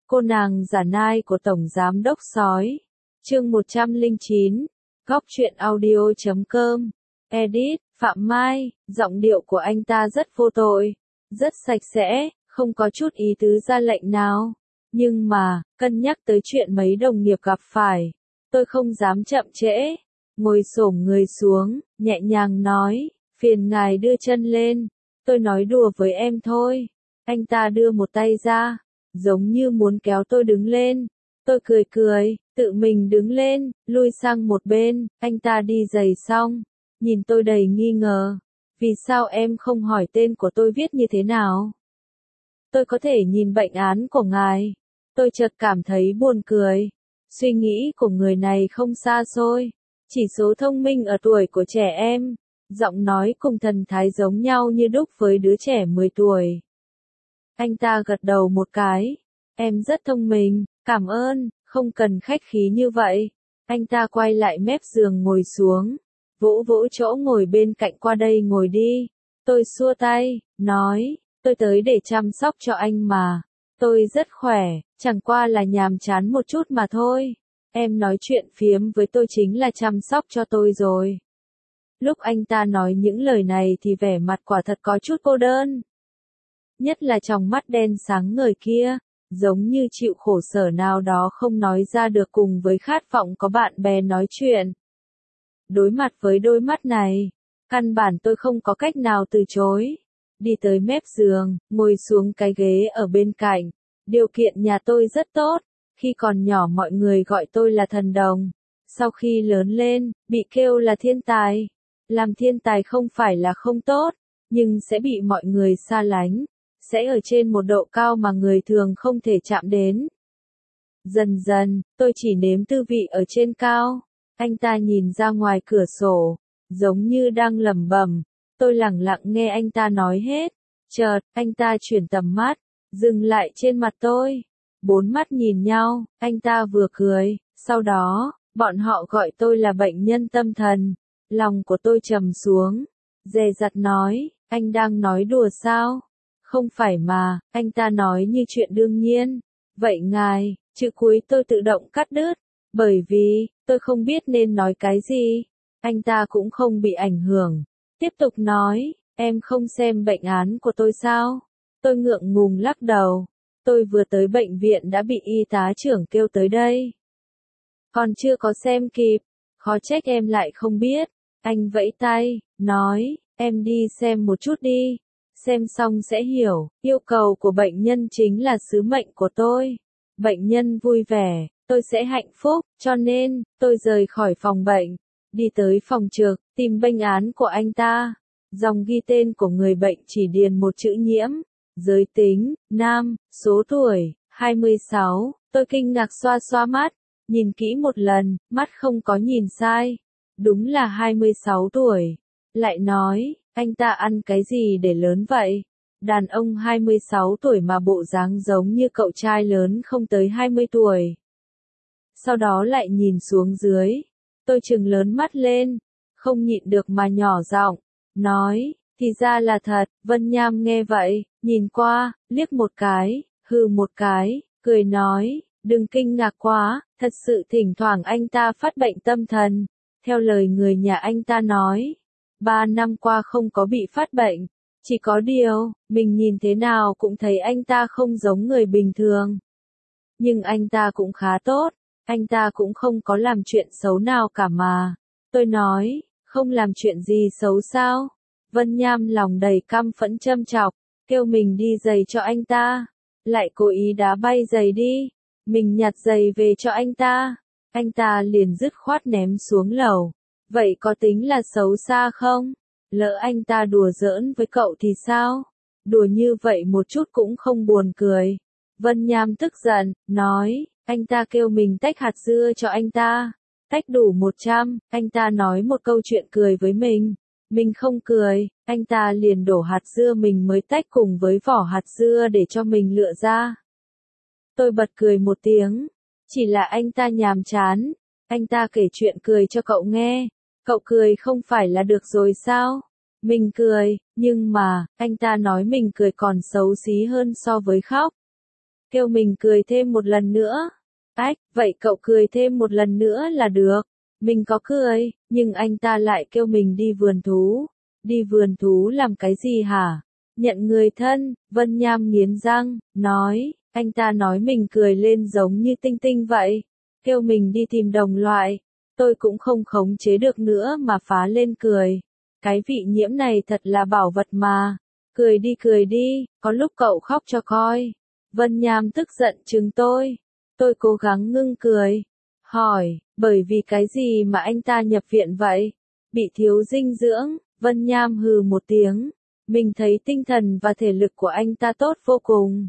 Cô nàng giả nai của Tổng Giám Đốc Sói. Chương 109. Góc truyện audio.com. Edit, Phạm Mai. Giọng điệu của anh ta rất vô tội, rất sạch sẽ, không có chút ý tứ ra lệnh nào. Nhưng mà, cân nhắc tới chuyện mấy đồng nghiệp gặp phải, tôi không dám chậm trễ. Ngồi xổm người xuống, nhẹ nhàng nói, phiền ngài đưa chân lên. Tôi nói đùa với em thôi. Anh ta đưa một tay ra, giống như muốn kéo tôi đứng lên. Tôi cười cười, tự mình đứng lên, lui sang một bên. Anh ta đi giày xong, nhìn tôi đầy nghi ngờ. Vì sao em không hỏi tên của tôi viết như thế nào? Tôi có thể nhìn bệnh án của ngài. Tôi chợt cảm thấy buồn cười. Suy nghĩ của người này không xa xôi. Chỉ số thông minh ở tuổi của trẻ em. Giọng nói cùng thần thái giống nhau như đúc với đứa trẻ 10 tuổi. Anh ta gật đầu một cái. Em rất thông minh, cảm ơn, không cần khách khí như vậy. Anh ta quay lại mép giường ngồi xuống. Vỗ vỗ chỗ ngồi bên cạnh, qua đây ngồi đi. Tôi xua tay, nói, tôi tới để chăm sóc cho anh mà. Tôi rất khỏe, chẳng qua là nhàm chán một chút mà thôi. Em nói chuyện phiếm với tôi chính là chăm sóc cho tôi rồi. Lúc anh ta nói những lời này thì vẻ mặt quả thật có chút cô đơn. Nhất là trong mắt đen sáng ngời kia, giống như chịu khổ sở nào đó không nói ra được, cùng với khát vọng có bạn bè nói chuyện. Đối mặt với đôi mắt này, căn bản tôi không có cách nào từ chối. Đi tới mép giường, ngồi xuống cái ghế ở bên cạnh. Điều kiện nhà tôi rất tốt, khi còn nhỏ mọi người gọi tôi là thần đồng. Sau khi lớn lên, bị kêu là thiên tài. Làm thiên tài không phải là không tốt, nhưng sẽ bị mọi người xa lánh. Sẽ ở trên một độ cao mà người thường không thể chạm đến. Dần dần, tôi chỉ nếm tư vị ở trên cao. Anh ta nhìn ra ngoài cửa sổ, giống như đang lẩm bẩm. Tôi lẳng lặng nghe anh ta nói hết. Chợt, anh ta chuyển tầm mắt, dừng lại trên mặt tôi. Bốn mắt nhìn nhau, anh ta vừa cười, sau đó, bọn họ gọi tôi là bệnh nhân tâm thần. Lòng của tôi trầm xuống, dè dặt nói, anh đang nói đùa sao? Không phải mà, anh ta nói như chuyện đương nhiên. Vậy ngài, chữ cuối tôi tự động cắt đứt, bởi vì, tôi không biết nên nói cái gì. Anh ta cũng không bị ảnh hưởng. Tiếp tục nói, em không xem bệnh án của tôi sao? Tôi ngượng ngùng lắc đầu. Tôi vừa tới bệnh viện đã bị y tá trưởng kêu tới đây. Còn chưa có xem kịp, khó trách em lại không biết. Anh vẫy tay, nói, em đi xem một chút đi. Xem xong sẽ hiểu, yêu cầu của bệnh nhân chính là sứ mệnh của tôi. Bệnh nhân vui vẻ, tôi sẽ hạnh phúc, cho nên, tôi rời khỏi phòng bệnh. Đi tới phòng trực, tìm bệnh án của anh ta. Dòng ghi tên của người bệnh chỉ điền một chữ Nhiễm. Giới tính, nam, số tuổi, 26. Tôi kinh ngạc xoa xoa mắt. Nhìn kỹ một lần, mắt không có nhìn sai. Đúng là 26 tuổi. Lại nói, anh ta ăn cái gì để lớn vậy? Đàn ông 26 tuổi mà bộ dáng giống như cậu trai lớn không tới 20 tuổi. Sau đó lại nhìn xuống dưới. Tôi trừng lớn mắt lên, không nhịn được mà nhỏ giọng, nói, thì ra là thật. Vân Nham nghe vậy, nhìn qua, liếc một cái, hừ một cái, cười nói, đừng kinh ngạc quá, thật sự thỉnh thoảng anh ta phát bệnh tâm thần. Theo lời người nhà anh ta nói, 3 năm qua không có bị phát bệnh, chỉ có điều, mình nhìn thế nào cũng thấy anh ta không giống người bình thường. Nhưng anh ta cũng khá tốt, anh ta cũng không có làm chuyện xấu nào cả mà. Tôi nói, không làm chuyện gì xấu sao? Vân Nham lòng đầy căm phẫn châm chọc, kêu mình đi giày cho anh ta, lại cố ý đá bay giày đi. Mình nhặt giày về cho anh ta liền dứt khoát ném xuống lầu. Vậy có tính là xấu xa không? Lỡ anh ta đùa giỡn với cậu thì sao? Đùa như vậy một chút cũng không buồn cười. Vân Nham tức giận, nói, anh ta kêu mình tách hạt dưa cho anh ta. Tách đủ 100, anh ta nói một câu chuyện cười với mình. Mình không cười, anh ta liền đổ hạt dưa mình mới tách cùng với vỏ hạt dưa để cho mình lựa ra. Tôi bật cười một tiếng. Chỉ là anh ta nhàm chán. Anh ta kể chuyện cười cho cậu nghe. Cậu cười không phải là được rồi sao? Mình cười, nhưng mà, anh ta nói mình cười còn xấu xí hơn so với khóc. kêu mình cười thêm một lần nữa. Ách, vậy cậu cười thêm một lần nữa là được. Mình có cười, nhưng anh ta lại kêu mình đi vườn thú. Đi vườn thú làm cái gì hả? Nhận người thân, Vân Nham nghiến răng, nói, anh ta nói mình cười lên giống như tinh tinh vậy. Kêu mình đi tìm đồng loại. Tôi cũng không khống chế được nữa mà phá lên cười. Cái vị Nhiễm này thật là bảo vật mà. Cười đi, có lúc cậu khóc cho coi. Vân Nham tức giận trừng tôi. Tôi cố gắng ngưng cười. Hỏi, bởi vì cái gì mà anh ta nhập viện vậy? Bị thiếu dinh dưỡng, Vân Nham hừ một tiếng. Mình thấy tinh thần và thể lực của anh ta tốt vô cùng.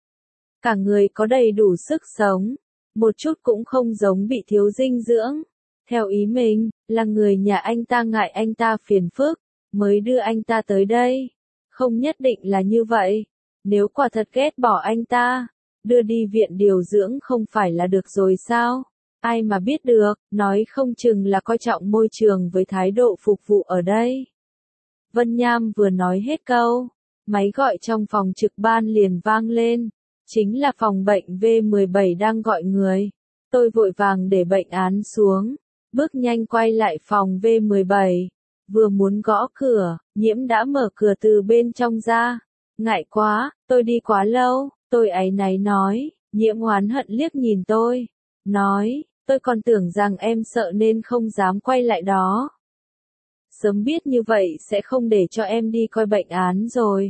Cả người có đầy đủ sức sống. Một chút cũng không giống bị thiếu dinh dưỡng. Theo ý mình, là người nhà anh ta ngại anh ta phiền phức, mới đưa anh ta tới đây. Không nhất định là như vậy. Nếu quả thật ghét bỏ anh ta, đưa đi viện điều dưỡng không phải là được rồi sao? Ai mà biết được, nói không chừng là coi trọng môi trường với thái độ phục vụ ở đây. Vân Nham vừa nói hết câu, máy gọi trong phòng trực ban liền vang lên. Chính là phòng bệnh V17 đang gọi người. Tôi vội vàng để bệnh án xuống, bước nhanh quay lại phòng V17. Vừa muốn gõ cửa, Nhiễm đã mở cửa từ bên trong ra. Ngại quá, tôi đi quá lâu, tôi áy náy nói. Nhiễm oán hận liếc nhìn tôi, nói, tôi còn tưởng rằng em sợ nên không dám quay lại đó. Sớm biết như vậy sẽ không để cho em đi coi bệnh án rồi.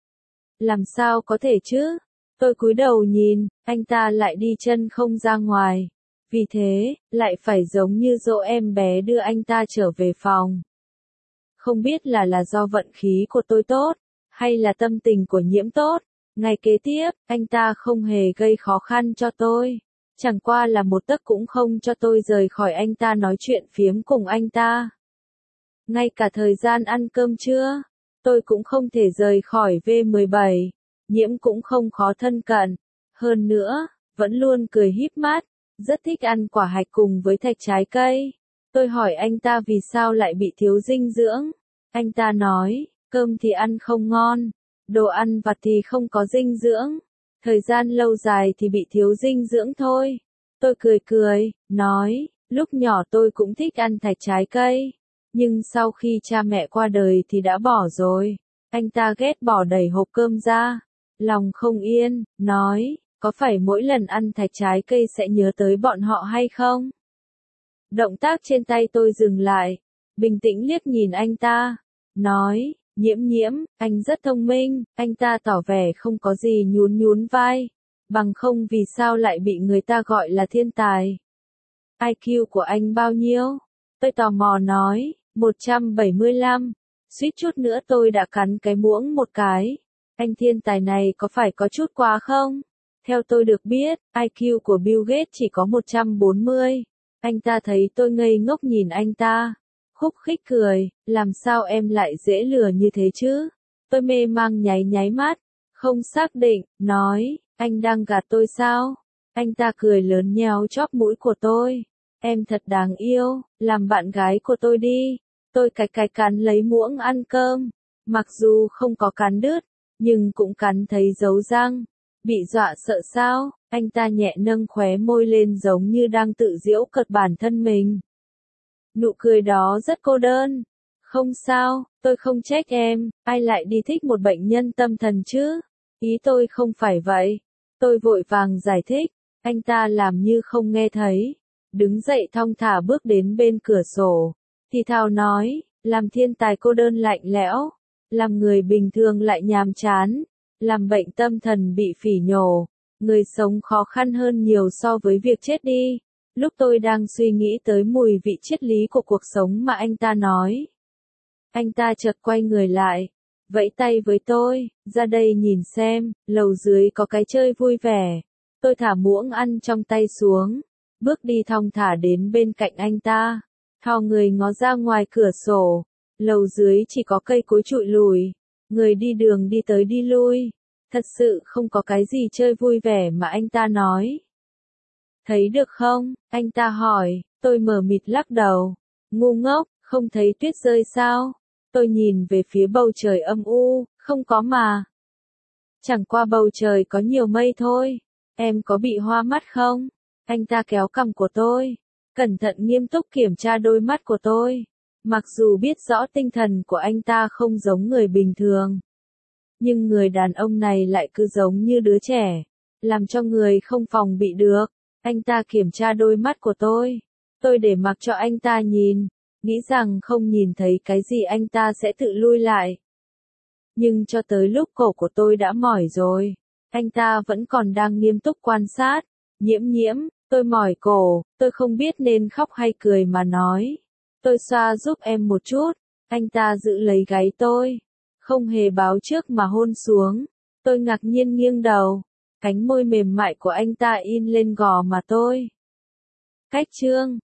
Làm sao có thể chứ? Tôi cúi đầu nhìn, anh ta lại đi chân không ra ngoài. Vì thế, lại phải giống như dỗ em bé đưa anh ta trở về phòng. Không biết là do vận khí của tôi tốt, hay là tâm tình của Nhiễm tốt. Ngày kế tiếp, anh ta không hề gây khó khăn cho tôi. Chẳng qua là một tấc cũng không cho tôi rời khỏi anh ta nói chuyện phiếm cùng anh ta. Ngay cả thời gian ăn cơm trưa, tôi cũng không thể rời khỏi V17. Nhiễm cũng không khó thân cận. Hơn nữa, vẫn luôn cười híp mắt, rất thích ăn quả hạch cùng với thạch trái cây. Tôi hỏi anh ta vì sao lại bị thiếu dinh dưỡng. Anh ta nói, cơm thì ăn không ngon, đồ ăn vặt thì không có dinh dưỡng. Thời gian lâu dài thì bị thiếu dinh dưỡng thôi. Tôi cười, nói, lúc nhỏ tôi cũng thích ăn thạch trái cây. Nhưng sau khi cha mẹ qua đời thì đã bỏ rồi. Anh ta ghét bỏ đẩy hộp cơm ra. Lòng không yên, nói, có phải mỗi lần ăn thạch trái cây sẽ nhớ tới bọn họ hay không? Động tác trên tay tôi dừng lại, bình tĩnh liếc nhìn anh ta, nói, Nhiễm, anh rất thông minh. Anh ta tỏ vẻ không có gì, nhún vai, bằng không vì sao lại bị người ta gọi là thiên tài. IQ của anh bao nhiêu? Tôi tò mò nói, 175. Suýt chút nữa tôi đã cắn cái muỗng một cái. Anh thiên tài này có phải có chút quá không? Theo tôi được biết, IQ của Bill Gates chỉ có 140. Anh ta thấy tôi ngây ngốc nhìn anh ta. Khúc khích cười, làm sao em lại dễ lừa như thế chứ? Tôi mê mang nháy mắt, không xác định, nói, anh đang gạt tôi sao? Anh ta cười lớn nhéo chóp mũi của tôi. Em thật đáng yêu, làm bạn gái của tôi đi. Tôi cạch cắn lấy muỗng ăn cơm. Mặc dù không có cắn đứt, nhưng cũng cắn thấy dấu răng. Bị dọa sợ sao? Anh ta nhẹ nâng khóe môi lên giống như đang tự giễu cợt bản thân mình. Nụ cười đó rất cô đơn. Không sao, tôi không trách em, ai lại đi thích một bệnh nhân tâm thần chứ? Ý tôi không phải vậy. Tôi vội vàng giải thích, anh ta làm như không nghe thấy. Đứng dậy thong thả bước đến bên cửa sổ. Thì thào nói, làm thiên tài cô đơn lạnh lẽo. Làm người bình thường lại nhàm chán. Làm bệnh tâm thần bị phỉ nhổ. Người sống khó khăn hơn nhiều so với việc chết đi. Lúc tôi đang suy nghĩ tới mùi vị triết lý của cuộc sống mà anh ta nói. Anh ta chợt quay người lại, vẫy tay với tôi, ra đây nhìn xem, lầu dưới có cái chơi vui vẻ. Tôi thả muỗng ăn trong tay xuống, bước đi thong thả đến bên cạnh anh ta, thò người ngó ra ngoài cửa sổ. Lầu dưới chỉ có cây cối trụi lùi, người đi đường đi tới đi lui. Thật sự không có cái gì chơi vui vẻ mà anh ta nói. Thấy được không? Anh ta hỏi, tôi mờ mịt lắc đầu. Ngu ngốc, không thấy tuyết rơi sao? Tôi nhìn về phía bầu trời âm u, không có mà. Chẳng qua bầu trời có nhiều mây thôi. Em có bị hoa mắt không? Anh ta kéo cằm của tôi, cẩn thận nghiêm túc kiểm tra đôi mắt của tôi. Mặc dù biết rõ tinh thần của anh ta không giống người bình thường, nhưng người đàn ông này lại cứ giống như đứa trẻ, làm cho người không phòng bị được. Anh ta kiểm tra đôi mắt của tôi để mặc cho anh ta nhìn, nghĩ rằng không nhìn thấy cái gì anh ta sẽ tự lui lại. Nhưng cho tới lúc cổ của tôi đã mỏi rồi, anh ta vẫn còn đang nghiêm túc quan sát. Nhiễm nhiễm, tôi mỏi cổ, tôi không biết nên khóc hay cười mà nói. Tôi xoa giúp em một chút, anh ta giữ lấy gáy tôi, không hề báo trước mà hôn xuống. Tôi ngạc nhiên nghiêng đầu, cánh môi mềm mại của anh ta in lên gò má tôi. Cách chương